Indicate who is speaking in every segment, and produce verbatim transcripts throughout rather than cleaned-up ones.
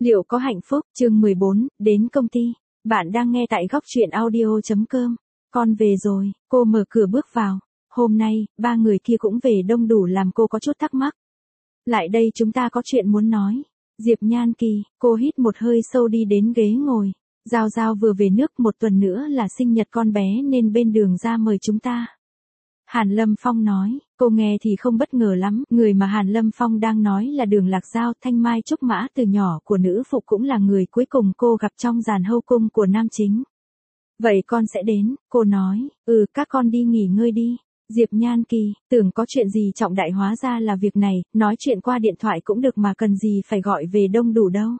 Speaker 1: Liệu có hạnh phúc, chương mười bốn, đến công ty. Bạn đang nghe tại góc truyện audio chấm com. Con về rồi, cô mở cửa bước vào. Hôm nay, ba người kia cũng về đông đủ làm cô có chút thắc mắc. Lại đây chúng ta có chuyện muốn nói. Diệp Nhan Kỳ, cô hít một hơi sâu đi đến ghế ngồi. Giao Giao vừa về nước, một tuần nữa là sinh nhật con bé nên bên đường ra mời chúng ta. Hàn Lâm Phong nói, cô nghe thì không bất ngờ lắm, người mà Hàn Lâm Phong đang nói là Đường Lạc Giao, thanh mai trúc mã từ nhỏ của nữ phụ, cũng là người cuối cùng cô gặp trong dàn hậu cung của nam chính. Vậy con sẽ đến, cô nói, ừ các con đi nghỉ ngơi đi. Diệp Nhan Kỳ, tưởng có chuyện gì trọng đại hóa ra là việc này, nói chuyện qua điện thoại cũng được mà cần gì phải gọi về đông đủ đâu.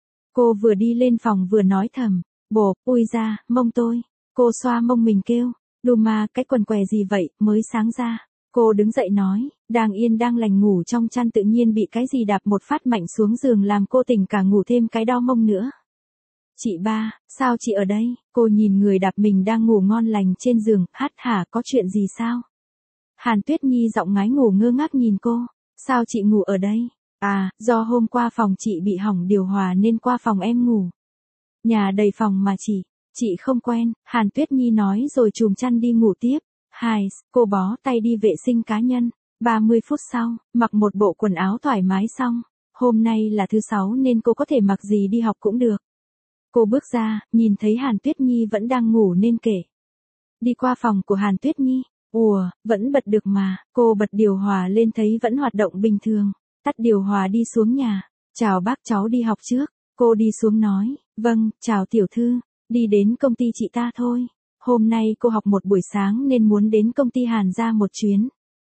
Speaker 1: Cô vừa đi lên phòng vừa nói thầm, bồ, ui ra, mông tôi. Cô xoa mông mình kêu, đù mà, cái quần què gì vậy, mới sáng ra. Cô đứng dậy nói, đang yên đang lành ngủ trong chăn tự nhiên bị cái gì đạp một phát mạnh xuống giường làm cô tỉnh cả ngủ thêm cái đau mông nữa. Chị ba, sao chị ở đây? Cô nhìn người đạp mình đang ngủ ngon lành trên giường, hát hả, có chuyện gì sao? Hàn Tuyết Nhi giọng ngái ngủ ngơ ngác nhìn cô, sao chị ngủ ở đây? À, do hôm qua phòng chị bị hỏng điều hòa nên qua phòng em ngủ. Nhà đầy phòng mà chị, chị không quen, Hàn Tuyết Nhi nói rồi chùm chăn đi ngủ tiếp. Hai, cô bó tay đi vệ sinh cá nhân. ba mươi phút sau, mặc một bộ quần áo thoải mái xong. Hôm nay là thứ sáu nên cô có thể mặc gì đi học cũng được. Cô bước ra, nhìn thấy Hàn Tuyết Nhi vẫn đang ngủ nên kể. Đi qua phòng của Hàn Tuyết Nhi. Ủa, vẫn bật được mà. Cô bật điều hòa lên thấy vẫn hoạt động bình thường. Tắt điều hòa đi xuống nhà. Chào bác, cháu đi học trước. Cô đi xuống nói, vâng, chào tiểu thư. Đi đến công ty chị ta thôi. Hôm nay cô học một buổi sáng nên muốn đến công ty Hàn ra một chuyến.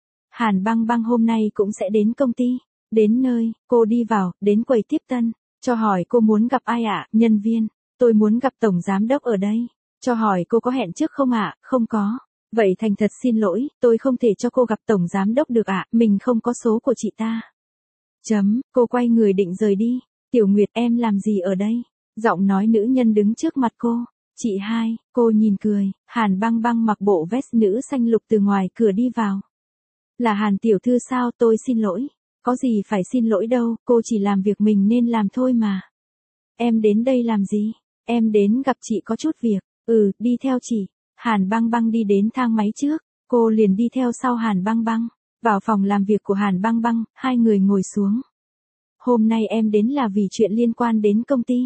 Speaker 1: Hàn Băng Băng hôm nay cũng sẽ đến công ty. Đến nơi, cô đi vào, đến quầy tiếp tân. Cho hỏi cô muốn gặp ai ạ? Nhân viên. Tôi muốn gặp tổng giám đốc ở đây. Cho hỏi cô có hẹn trước không ạ? Không có. Vậy thành thật xin lỗi, tôi không thể cho cô gặp tổng giám đốc được ạ, mình không có số của chị ta. Chấm, cô quay người định rời đi. Tiểu Nguyệt, em làm gì ở đây? Giọng nói nữ nhân đứng trước mặt cô. Chị hai, cô nhìn cười, Hàn Băng Băng mặc bộ vest nữ xanh lục từ ngoài cửa đi vào. Là Hàn tiểu thư sao? Tôi xin lỗi. Có gì phải xin lỗi đâu, cô chỉ làm việc mình nên làm thôi mà. Em đến đây làm gì? Em đến gặp chị có chút việc. Ừ, đi theo chị. Hàn Băng Băng đi đến thang máy trước, cô liền đi theo sau Hàn Băng Băng. Vào phòng làm việc của Hàn Băng Băng, hai người ngồi xuống. Hôm nay em đến là vì chuyện liên quan đến công ty.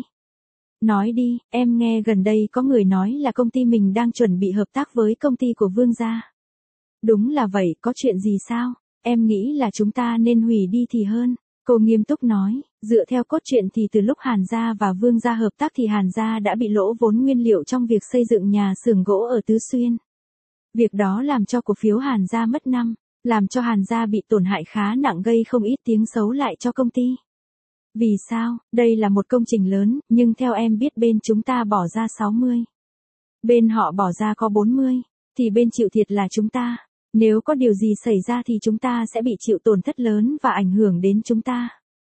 Speaker 1: Nói đi, em nghe gần đây có người nói là công ty mình đang chuẩn bị hợp tác với công ty của Vương gia. Đúng là vậy, có chuyện gì sao? Em nghĩ là chúng ta nên hủy đi thì hơn. Cô nghiêm túc nói, dựa theo cốt truyện thì từ lúc Hàn gia và Vương gia hợp tác thì Hàn gia đã bị lỗ vốn nguyên liệu trong việc xây dựng nhà xưởng gỗ ở Tứ Xuyên. Việc đó làm cho cổ phiếu Hàn gia mất năm, làm cho Hàn gia bị tổn hại khá nặng, gây không ít tiếng xấu lại cho công ty. Vì sao? Đây là một công trình lớn, nhưng theo em biết bên chúng ta bỏ ra sáu mươi. Bên họ bỏ ra có bốn mươi, thì bên chịu thiệt là chúng ta. Nếu có điều gì xảy ra thì chúng ta sẽ bị chịu tổn thất lớn và ảnh hưởng đến chúng ta.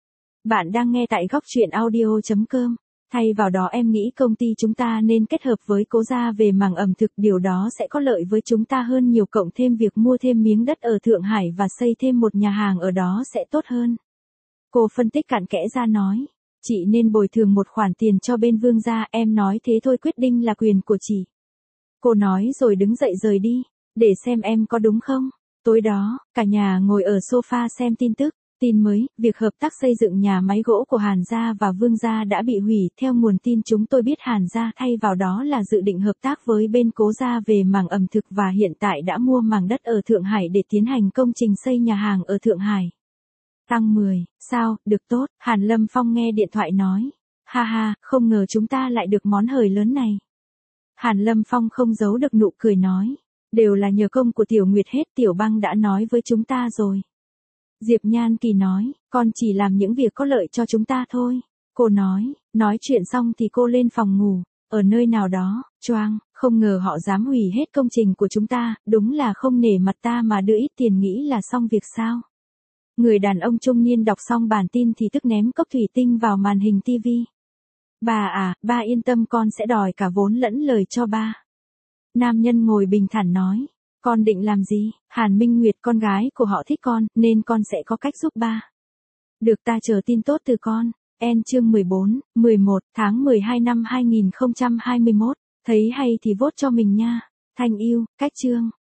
Speaker 1: Bạn đang nghe tại góc truyện audio chấm com. Thay vào đó em nghĩ công ty chúng ta nên kết hợp với Cố gia về mảng ẩm thực, điều đó sẽ có lợi với chúng ta hơn nhiều, cộng thêm việc mua thêm miếng đất ở Thượng Hải và xây thêm một nhà hàng ở đó sẽ tốt hơn. Cô phân tích cặn kẽ ra nói, chị nên bồi thường một khoản tiền cho bên Vương gia, em nói thế thôi, quyết định là quyền của chị. Cô nói rồi đứng dậy rời đi, để xem em có đúng không. Tối đó, cả nhà ngồi ở sofa xem tin tức. Tin mới, việc hợp tác xây dựng nhà máy gỗ của Hàn gia và Vương gia đã bị hủy. Theo nguồn tin chúng tôi biết Hàn gia thay vào đó là dự định hợp tác với bên Cố gia về mảng ẩm thực và hiện tại đã mua mảng đất ở Thượng Hải để tiến hành công trình xây nhà hàng ở Thượng Hải. Tăng mười, sao, được tốt, Hàn Lâm Phong nghe điện thoại nói. Ha ha, không ngờ chúng ta lại được món hời lớn này. Hàn Lâm Phong không giấu được nụ cười nói. Đều là nhờ công của Tiểu Nguyệt hết, Tiểu Băng đã nói với chúng ta rồi. Diệp Nhan Kỳ nói, con chỉ làm những việc có lợi cho chúng ta thôi. Cô nói, nói chuyện xong thì cô lên phòng ngủ, ở nơi nào đó, choang, không ngờ họ dám hủy hết công trình của chúng ta, đúng là không nể mặt ta mà đưa ít tiền nghĩ là xong việc sao. Người đàn ông trung niên đọc xong bản tin thì tức ném cốc thủy tinh vào màn hình tivi. Bà à, ba yên tâm, con sẽ đòi cả vốn lẫn lời cho ba. Nam nhân ngồi bình thản nói, con định làm gì? Hàn Minh Nguyệt, con gái của họ thích con, nên con sẽ có cách giúp ba. Được, ta chờ tin tốt từ con. En chương mười bốn, mười một tháng mười hai năm hai nghìn không trăm hai mươi mốt. Thấy hay thì vote cho mình nha. Thanh yêu, cách chương.